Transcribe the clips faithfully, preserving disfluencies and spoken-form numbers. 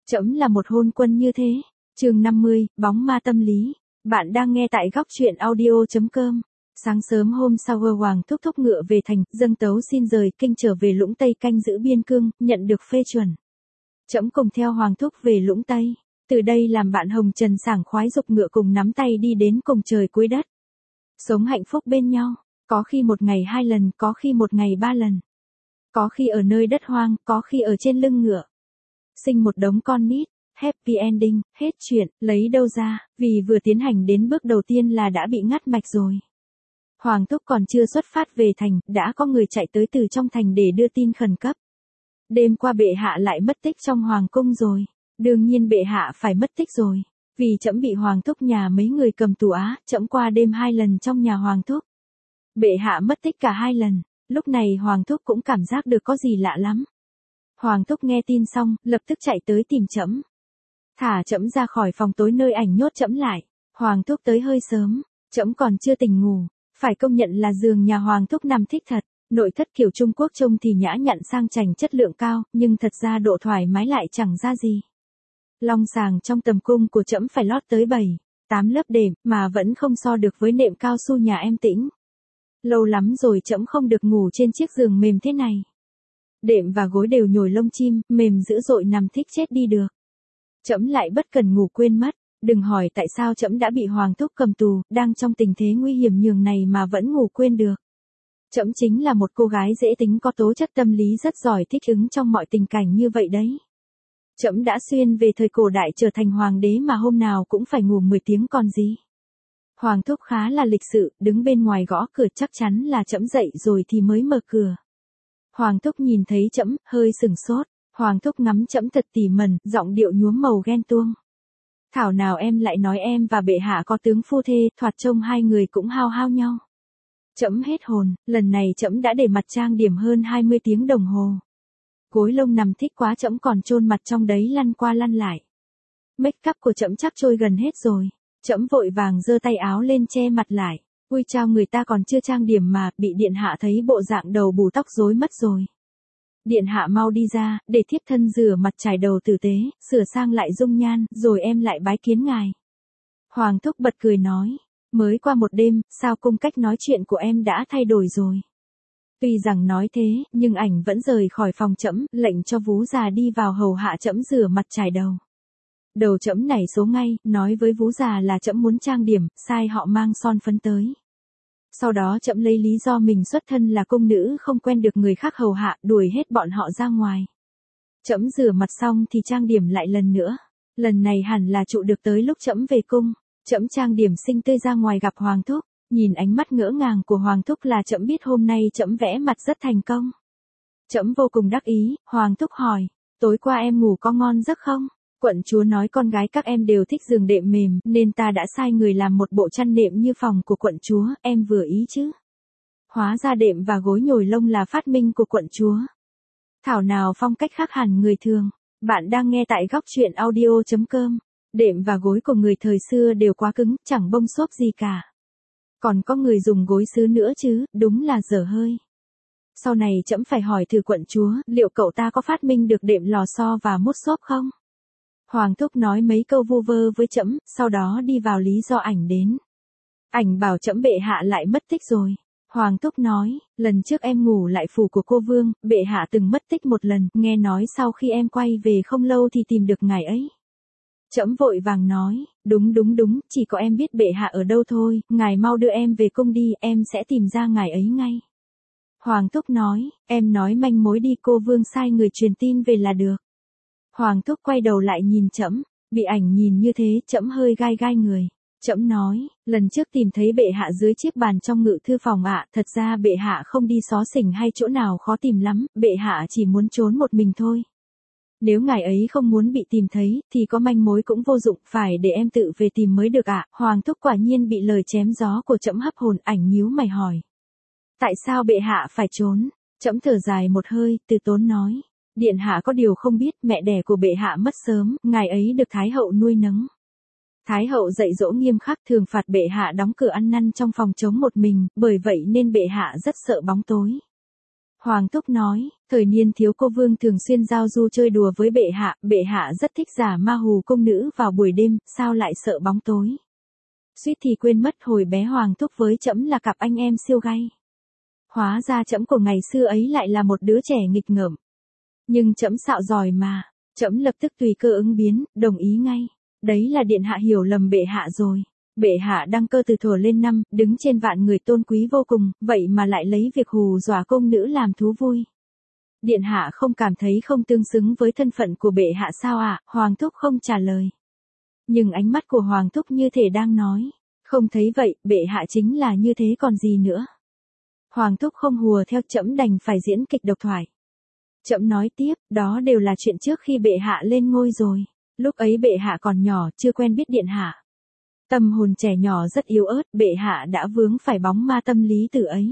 Trẫm là một hôn quân như thế. Chương năm mươi, bóng ma tâm lý. Bạn đang nghe tại góc truyện audio chấm com. Sáng sớm hôm sau Vơ Hoàng thúc thúc ngựa về thành, dâng tấu xin rời kinh trở về Lũng Tây canh giữ biên cương, nhận được phê chuẩn. Trẫm cùng theo Hoàng thúc về Lũng Tây, từ đây làm bạn hồng trần sảng khoái dục ngựa cùng nắm tay đi đến cùng trời cuối đất. Sống hạnh phúc bên nhau, có khi một ngày hai lần, có khi một ngày ba lần. Có khi ở nơi đất hoang, có khi ở trên lưng ngựa. Sinh một đống con nít, happy ending, hết chuyện, lấy đâu ra, vì vừa tiến hành đến bước đầu tiên là đã bị ngắt mạch rồi. Hoàng thúc còn chưa xuất phát về thành, đã có người chạy tới từ trong thành để đưa tin khẩn cấp. Đêm qua bệ hạ lại mất tích trong hoàng cung rồi. Đương nhiên bệ hạ phải mất tích rồi, vì trẫm bị hoàng thúc nhà mấy người cầm tù á, trẫm qua đêm hai lần trong nhà hoàng thúc. Bệ hạ mất tích cả hai lần, lúc này hoàng thúc cũng cảm giác được có gì lạ lắm. Hoàng thúc nghe tin xong, lập tức chạy tới tìm trẫm. Thả trẫm ra khỏi phòng tối nơi ảnh nhốt trẫm lại. Hoàng thúc tới hơi sớm, trẫm còn chưa tỉnh ngủ, phải công nhận là giường nhà hoàng thúc nằm thích thật. Nội thất kiểu Trung Quốc trông thì nhã nhặn sang chảnh chất lượng cao, nhưng thật ra độ thoải mái lại chẳng ra gì. Long sàng trong tầm cung của trẫm phải lót tới bảy, tám lớp đệm, mà vẫn không so được với nệm cao su nhà em Tĩnh. Lâu lắm rồi trẫm không được ngủ trên chiếc giường mềm thế này. Đệm và gối đều nhồi lông chim, mềm dữ dội nằm thích chết đi được. Trẫm lại bất cần ngủ quên mất, đừng hỏi tại sao trẫm đã bị hoàng thúc cầm tù, đang trong tình thế nguy hiểm nhường này mà vẫn ngủ quên được. Trẫm chính là một cô gái dễ tính có tố chất tâm lý rất giỏi thích ứng trong mọi tình cảnh như vậy đấy. Trẫm đã xuyên về thời cổ đại trở thành hoàng đế mà hôm nào cũng phải ngủ mười tiếng còn gì. Hoàng thúc khá là lịch sự, đứng bên ngoài gõ cửa chắc chắn là trẫm dậy rồi thì mới mở cửa. Hoàng thúc nhìn thấy trẫm, hơi sửng sốt, hoàng thúc ngắm trẫm thật tỉ mẩn, giọng điệu nhuốm màu ghen tuông. Thảo nào em lại nói em và bệ hạ có tướng phu thê, thoạt trông hai người cũng hao hao nhau. Trẫm hết hồn, lần này trẫm đã để mặt trang điểm hơn hai mươi tiếng đồng hồ. Gối lông nằm thích quá trẫm còn chôn mặt trong đấy lăn qua lăn lại. Make up của trẫm chắc trôi gần hết rồi. Trẫm vội vàng giơ tay áo lên che mặt lại. Ui chao, người ta còn chưa trang điểm mà, bị điện hạ thấy bộ dạng đầu bù tóc rối mất rồi. Điện hạ mau đi ra, để thiếp thân rửa mặt chải đầu tử tế, sửa sang lại dung nhan, rồi em lại bái kiến ngài. Hoàng thúc bật cười nói, mới qua một đêm, sao cung cách nói chuyện của em đã thay đổi rồi. Tuy rằng nói thế, nhưng ảnh vẫn rời khỏi phòng trẫm, lệnh cho vú già đi vào hầu hạ trẫm rửa mặt chải đầu. Đầu trẫm nảy số ngay, nói với vú già là trẫm muốn trang điểm, sai họ mang son phấn tới. Sau đó trẫm lấy lý do mình xuất thân là cung nữ không quen được người khác hầu hạ, đuổi hết bọn họ ra ngoài. Trẫm rửa mặt xong thì trang điểm lại lần nữa. Lần này hẳn là trụ được tới lúc trẫm về cung. Trẫm trang điểm xinh tươi ra ngoài gặp hoàng thúc. Nhìn ánh mắt ngỡ ngàng của hoàng thúc là trẫm biết hôm nay trẫm vẽ mặt rất thành công. Trẫm vô cùng đắc ý, hoàng thúc hỏi, tối qua em ngủ có ngon giấc không? Quận chúa nói con gái các em đều thích giường đệm mềm, nên ta đã sai người làm một bộ chăn nệm như phòng của quận chúa, em vừa ý chứ? Hóa ra đệm và gối nhồi lông là phát minh của quận chúa. Thảo nào phong cách khác hẳn người thường. Bạn đang nghe tại góc truyện audio chấm com. Đệm và gối của người thời xưa đều quá cứng, chẳng bông xốp gì cả. Còn có người dùng gối sứ nữa chứ, đúng là dở hơi. Sau này trẫm phải hỏi thử quận chúa, liệu cậu ta có phát minh được đệm lò xo và mút xốp không? Hoàng thúc nói mấy câu vu vơ với trẫm, sau đó đi vào lý do ảnh đến. Ảnh bảo trẫm bệ hạ lại mất tích rồi. Hoàng thúc nói, lần trước em ngủ lại phủ của cô vương, bệ hạ từng mất tích một lần, nghe nói sau khi em quay về không lâu thì tìm được ngài ấy. Trẫm vội vàng nói, đúng đúng đúng, chỉ có em biết bệ hạ ở đâu thôi, ngài mau đưa em về cung đi, em sẽ tìm ra ngài ấy ngay. Hoàng thúc nói, em nói manh mối đi, cô vương sai người truyền tin về là được. Hoàng thúc quay đầu lại nhìn trẫm, bị ảnh nhìn như thế, trẫm hơi gai gai người. Trẫm nói, lần trước tìm thấy bệ hạ dưới chiếc bàn trong ngự thư phòng ạ, thật ra bệ hạ không đi xó xỉnh hay chỗ nào khó tìm lắm, bệ hạ chỉ muốn trốn một mình thôi. Nếu ngài ấy không muốn bị tìm thấy, thì có manh mối cũng vô dụng, phải để em tự về tìm mới được ạ. Hoàng thúc quả nhiên bị lời chém gió của trẫm hấp hồn, ảnh nhíu mày hỏi. Tại sao bệ hạ phải trốn? Trẫm thở dài một hơi, từ tốn nói. Điện hạ có điều không biết, mẹ đẻ của bệ hạ mất sớm, ngài ấy được Thái hậu nuôi nấng. Thái hậu dạy dỗ nghiêm khắc, thường phạt bệ hạ đóng cửa ăn năn trong phòng trống một mình, bởi vậy nên bệ hạ rất sợ bóng tối. Hoàng thúc nói, thời niên thiếu cô vương thường xuyên giao du chơi đùa với bệ hạ, bệ hạ rất thích giả ma hù công nữ vào buổi đêm, sao lại sợ bóng tối. Suýt thì quên mất hồi bé Hoàng thúc với trẫm là cặp anh em siêu gay. Hóa ra trẫm của ngày xưa ấy lại là một đứa trẻ nghịch ngợm. Nhưng trẫm xạo giỏi mà, trẫm lập tức tùy cơ ứng biến, đồng ý ngay. Đấy là điện hạ hiểu lầm bệ hạ rồi. Bệ hạ đăng cơ từ thuở lên năm, đứng trên vạn người tôn quý vô cùng, vậy mà lại lấy việc hù dọa công nữ làm thú vui. Điện hạ không cảm thấy không tương xứng với thân phận của bệ hạ sao ạ? À? Hoàng thúc không trả lời. Nhưng ánh mắt của Hoàng thúc như thể đang nói, không thấy vậy, bệ hạ chính là như thế còn gì nữa. Hoàng thúc không hùa theo, trẫm đành phải diễn kịch độc thoại. Trẫm nói tiếp, đó đều là chuyện trước khi bệ hạ lên ngôi rồi. Lúc ấy bệ hạ còn nhỏ, chưa quen biết điện hạ. Tâm hồn trẻ nhỏ rất yếu ớt, bệ hạ đã vướng phải bóng ma tâm lý từ ấy.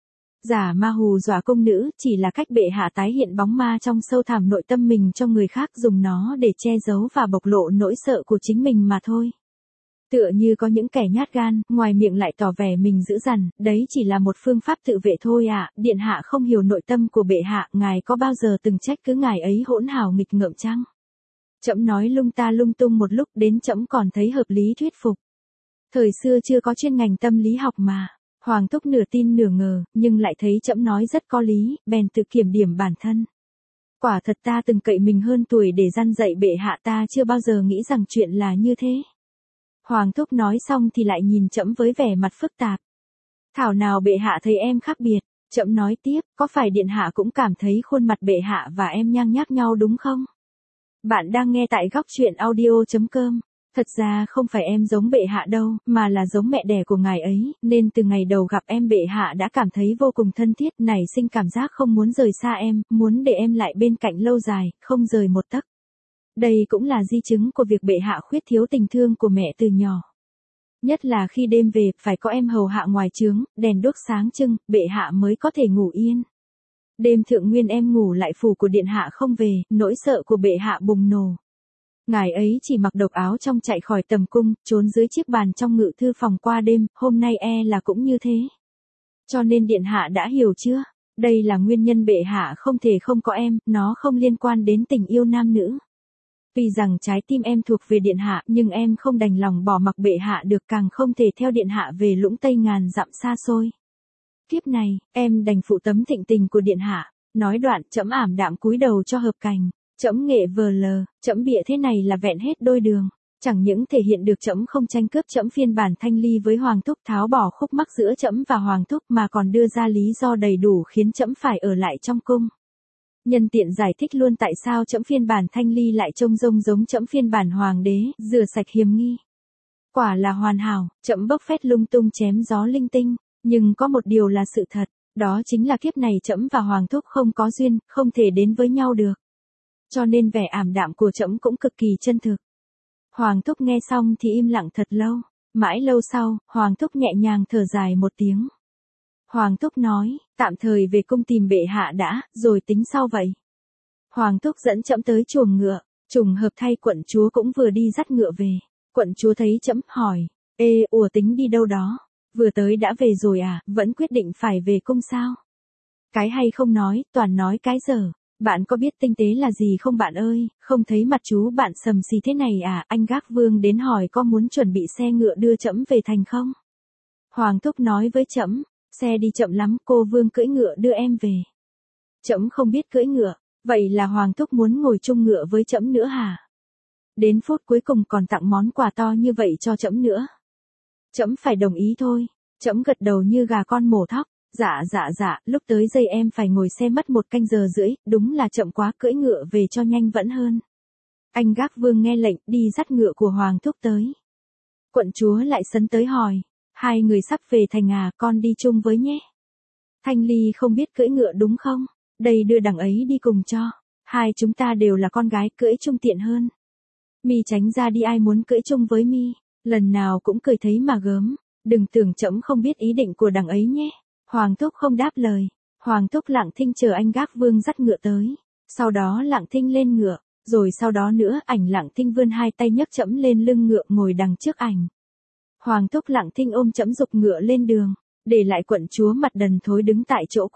Giả ma hù dọa công nữ chỉ là cách bệ hạ tái hiện bóng ma trong sâu thẳm nội tâm mình cho người khác, dùng nó để che giấu và bộc lộ nỗi sợ của chính mình mà thôi. Tựa như có những kẻ nhát gan, ngoài miệng lại tỏ vẻ mình dữ dằn, đấy chỉ là một phương pháp tự vệ thôi ạ. À. Điện hạ không hiểu nội tâm của bệ hạ, ngài có bao giờ từng trách cứ ngài ấy hỗn hào nghịch ngợm chăng? Trẫm nói lung ta lung tung một lúc, đến trẫm còn thấy hợp lý thuyết phục. Thời xưa chưa có chuyên ngành tâm lý học mà. Hoàng thúc nửa tin nửa ngờ, nhưng lại thấy trẫm nói rất có lý, bèn tự kiểm điểm bản thân. Quả thật ta từng cậy mình hơn tuổi để răn dạy bệ hạ, ta chưa bao giờ nghĩ rằng chuyện là như thế. Hoàng thúc nói xong thì lại nhìn trẫm với vẻ mặt phức tạp. Thảo nào bệ hạ thấy em khác biệt. Trẫm nói tiếp, có phải điện hạ cũng cảm thấy khuôn mặt bệ hạ và em nhang nhác nhau đúng không? Bạn đang nghe tại góc truyện audio chấm com. Thật ra không phải em giống bệ hạ đâu, mà là giống mẹ đẻ của ngài ấy, nên từ ngày đầu gặp em bệ hạ đã cảm thấy vô cùng thân thiết, nảy sinh cảm giác không muốn rời xa em, muốn để em lại bên cạnh lâu dài, không rời một tấc. Đây cũng là di chứng của việc bệ hạ khuyết thiếu tình thương của mẹ từ nhỏ. Nhất là khi đêm về, phải có em hầu hạ ngoài trướng, đèn đuốc sáng trưng, bệ hạ mới có thể ngủ yên. Đêm thượng nguyên em ngủ lại phủ của điện hạ không về, nỗi sợ của bệ hạ bùng nổ. Ngài ấy chỉ mặc độc áo trong chạy khỏi tầm cung, trốn dưới chiếc bàn trong ngự thư phòng qua đêm, hôm nay e là cũng như thế. Cho nên điện hạ đã hiểu chưa? Đây là nguyên nhân bệ hạ không thể không có em, nó không liên quan đến tình yêu nam nữ. Vì rằng trái tim em thuộc về điện hạ, nhưng em không đành lòng bỏ mặc bệ hạ được, càng không thể theo điện hạ về lũng Tây ngàn dặm xa xôi. Kiếp này, em đành phụ tấm thịnh tình của điện hạ. Nói đoạn, trẫm ảm đạm cúi đầu cho hợp cành. Trẫm nghệ vờ lờ, trẫm bịa thế này là vẹn hết đôi đường. Chẳng những thể hiện được trẫm không tranh cướp trẫm phiên bản thanh ly với Hoàng thúc, tháo bỏ khúc mắc giữa trẫm và Hoàng thúc, mà còn đưa ra lý do đầy đủ khiến trẫm phải ở lại trong cung. Nhân tiện giải thích luôn tại sao trẫm phiên bản thanh ly lại trông rông giống trẫm phiên bản hoàng đế, rửa sạch hiềm nghi. Quả là hoàn hảo, trẫm bốc phét lung tung chém gió linh tinh, nhưng có một điều là sự thật, đó chính là kiếp này trẫm và Hoàng thúc không có duyên, không thể đến với nhau được. Cho nên vẻ ảm đạm của trẫm cũng cực kỳ chân thực. Hoàng thúc nghe xong thì im lặng thật lâu, mãi lâu sau, Hoàng thúc nhẹ nhàng thở dài một tiếng. Hoàng thúc nói, tạm thời về cung tìm bệ hạ đã, rồi tính sau vậy. Hoàng thúc dẫn trẫm tới chuồng ngựa, trùng hợp thay quận chúa cũng vừa đi dắt ngựa về. Quận chúa thấy trẫm hỏi, ê, ủa tính đi đâu đó? Vừa tới đã về rồi à, vẫn quyết định phải về cung sao? Cái hay không nói, toàn nói cái dở. Bạn có biết tinh tế là gì không bạn ơi, không thấy mặt chú bạn sầm xì thế này à, anh gác vương đến hỏi có muốn chuẩn bị xe ngựa đưa trẫm về thành không? Hoàng thúc nói với trẫm, xe đi chậm lắm, cô vương cưỡi ngựa đưa em về. Trẫm không biết cưỡi ngựa, vậy là Hoàng thúc muốn ngồi chung ngựa với trẫm nữa hả? Đến phút cuối cùng còn tặng món quà to như vậy cho trẫm nữa. Trẫm phải đồng ý thôi, trẫm gật đầu như gà con mổ thóc. Dạ dạ dạ, lúc tới giây em phải ngồi xe mất một canh giờ rưỡi, đúng là chậm quá, cưỡi ngựa về cho nhanh vẫn hơn. Anh gác vương nghe lệnh, đi dắt ngựa của Hoàng thúc tới. Quận chúa lại sấn tới hỏi, hai người sắp về thành à, con đi chung với nhé. Thanh Ly không biết cưỡi ngựa đúng không? Đây đưa đằng ấy đi cùng cho. Hai chúng ta đều là con gái, cưỡi chung tiện hơn. Mi tránh ra đi, ai muốn cưỡi chung với Mi, lần nào cũng cười thấy mà gớm. Đừng tưởng trẫm không biết ý định của đằng ấy nhé. Hoàng thúc không đáp lời. Hoàng thúc lặng thinh chờ anh gác vương dắt ngựa tới. Sau đó lặng thinh lên ngựa. Rồi sau đó nữa, ảnh lặng thinh vươn hai tay nhấc trẫm lên lưng ngựa ngồi đằng trước ảnh. Hoàng thúc lặng thinh ôm trẫm dục ngựa lên đường. Để lại quận chúa mặt đần thối đứng tại chỗ cũ.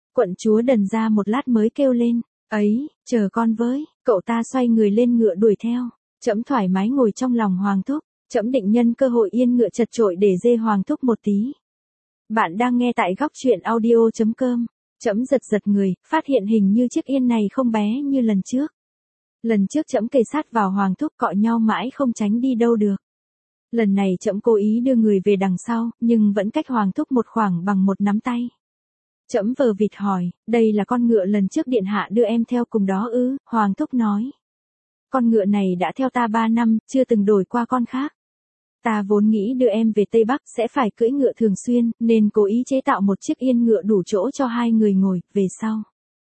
Quận chúa đần ra một lát mới kêu lên, ấy, chờ con với, cậu ta xoay người lên ngựa đuổi theo. Trẫm thoải mái ngồi trong lòng Hoàng thúc, trẫm định nhân cơ hội yên ngựa chật chội để dê Hoàng thúc một tí. Bạn đang nghe tại góc truyện audio chấm com. Trẫm giật giật người, phát hiện hình như chiếc yên này không bé như lần trước. Lần trước trẫm kề sát vào Hoàng thúc cọ nhau mãi không tránh đi đâu được. Lần này trẫm cố ý đưa người về đằng sau, nhưng vẫn cách Hoàng thúc một khoảng bằng một nắm tay. Trẫm vờ vịt hỏi, đây là con ngựa lần trước điện hạ đưa em theo cùng đó ư? Hoàng thúc nói. Con ngựa này đã theo ta ba năm, chưa từng đổi qua con khác. Ta vốn nghĩ đưa em về Tây Bắc sẽ phải cưỡi ngựa thường xuyên, nên cố ý chế tạo một chiếc yên ngựa đủ chỗ cho hai người ngồi, về sau.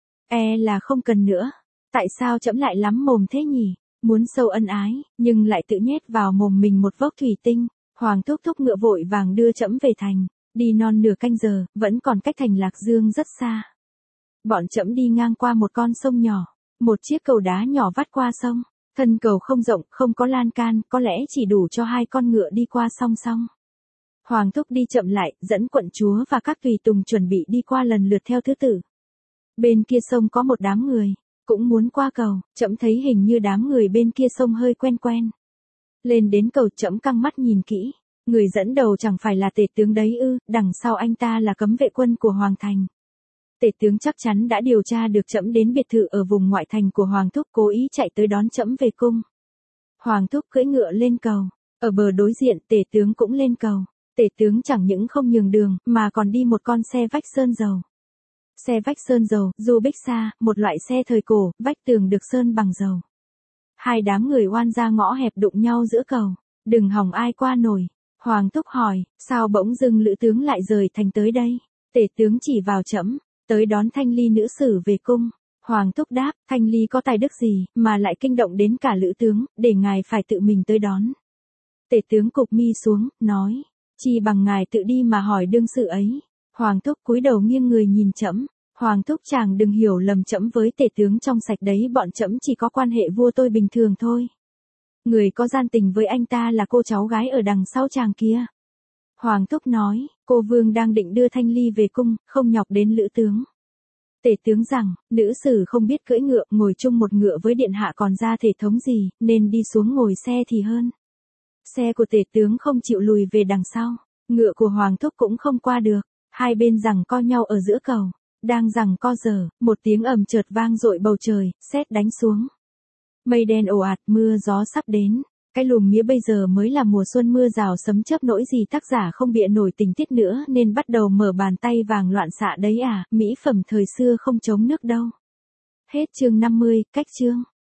E là không cần nữa. Tại sao trẫm lại lắm mồm thế nhỉ? Muốn sâu ân ái, nhưng lại tự nhét vào mồm mình một vốc thủy tinh. Hoàng thúc thúc ngựa vội vàng đưa trẫm về thành. Đi non nửa canh giờ, vẫn còn cách thành Lạc Dương rất xa. Bọn trẫm đi ngang qua một con sông nhỏ. Một chiếc cầu đá nhỏ vắt qua sông. Thân cầu không rộng, không có lan can, có lẽ chỉ đủ cho hai con ngựa đi qua song song. Hoàng thúc đi chậm lại, dẫn quận chúa và các tùy tùng chuẩn bị đi qua lần lượt theo thứ tự. Bên kia sông có một đám người, cũng muốn qua cầu, trẫm thấy hình như đám người bên kia sông hơi quen quen. Lên đến cầu trẫm căng mắt nhìn kỹ, người dẫn đầu chẳng phải là tể tướng đấy ư, đằng sau anh ta là cấm vệ quân của Hoàng thành. Tể tướng chắc chắn đã điều tra được trẫm đến biệt thự ở vùng ngoại thành của Hoàng thúc, cố ý chạy tới đón trẫm về cung. Hoàng thúc cưỡi ngựa lên cầu, ở bờ đối diện tể tướng cũng lên cầu. Tể tướng chẳng những không nhường đường, mà còn đi một con xe vách sơn dầu. Xe vách sơn dầu, dù bích xa, một loại xe thời cổ, vách tường được sơn bằng dầu. Hai đám người oan ra ngõ hẹp đụng nhau giữa cầu, đừng hòng ai qua nổi. Hoàng thúc hỏi, sao bỗng dưng lữ tướng lại rời thành tới đây? Tể tướng chỉ vào trẫm, tới đón Thanh Ly nữ sử về cung. Hoàng thúc đáp, Thanh Ly có tài đức gì, mà lại kinh động đến cả lữ tướng, để ngài phải tự mình tới đón. Tể tướng cụp mi xuống, nói, chi bằng ngài tự đi mà hỏi đương sự ấy. Hoàng thúc cúi đầu nghiêng người nhìn trẫm. Hoàng thúc chàng đừng hiểu lầm trẫm với tể tướng trong sạch đấy, bọn trẫm chỉ có quan hệ vua tôi bình thường thôi. Người có gian tình với anh ta là cô cháu gái ở đằng sau chàng kia. Hoàng thúc nói, cô vương đang định đưa Thanh Ly về cung, không nhọc đến lữ tướng. Tể tướng rằng, nữ sử không biết cưỡi ngựa, ngồi chung một ngựa với điện hạ còn ra thể thống gì, nên đi xuống ngồi xe thì hơn. Xe của tể tướng không chịu lùi về đằng sau, ngựa của Hoàng thúc cũng không qua được, hai bên giằng co nhau ở giữa cầu. Đang giằng co giờ, một tiếng ầm chợt vang dội bầu trời, sét đánh xuống. Mây đen ồ ạt, mưa gió sắp đến. Cái lùm mía bây giờ mới là mùa xuân, mưa rào sấm chớp nỗi gì tác giả không bịa nổi tình tiết nữa nên bắt đầu mở bàn tay vàng loạn xạ đấy à, mỹ phẩm thời xưa không chống nước đâu. Hết chương năm mươi, cách chương.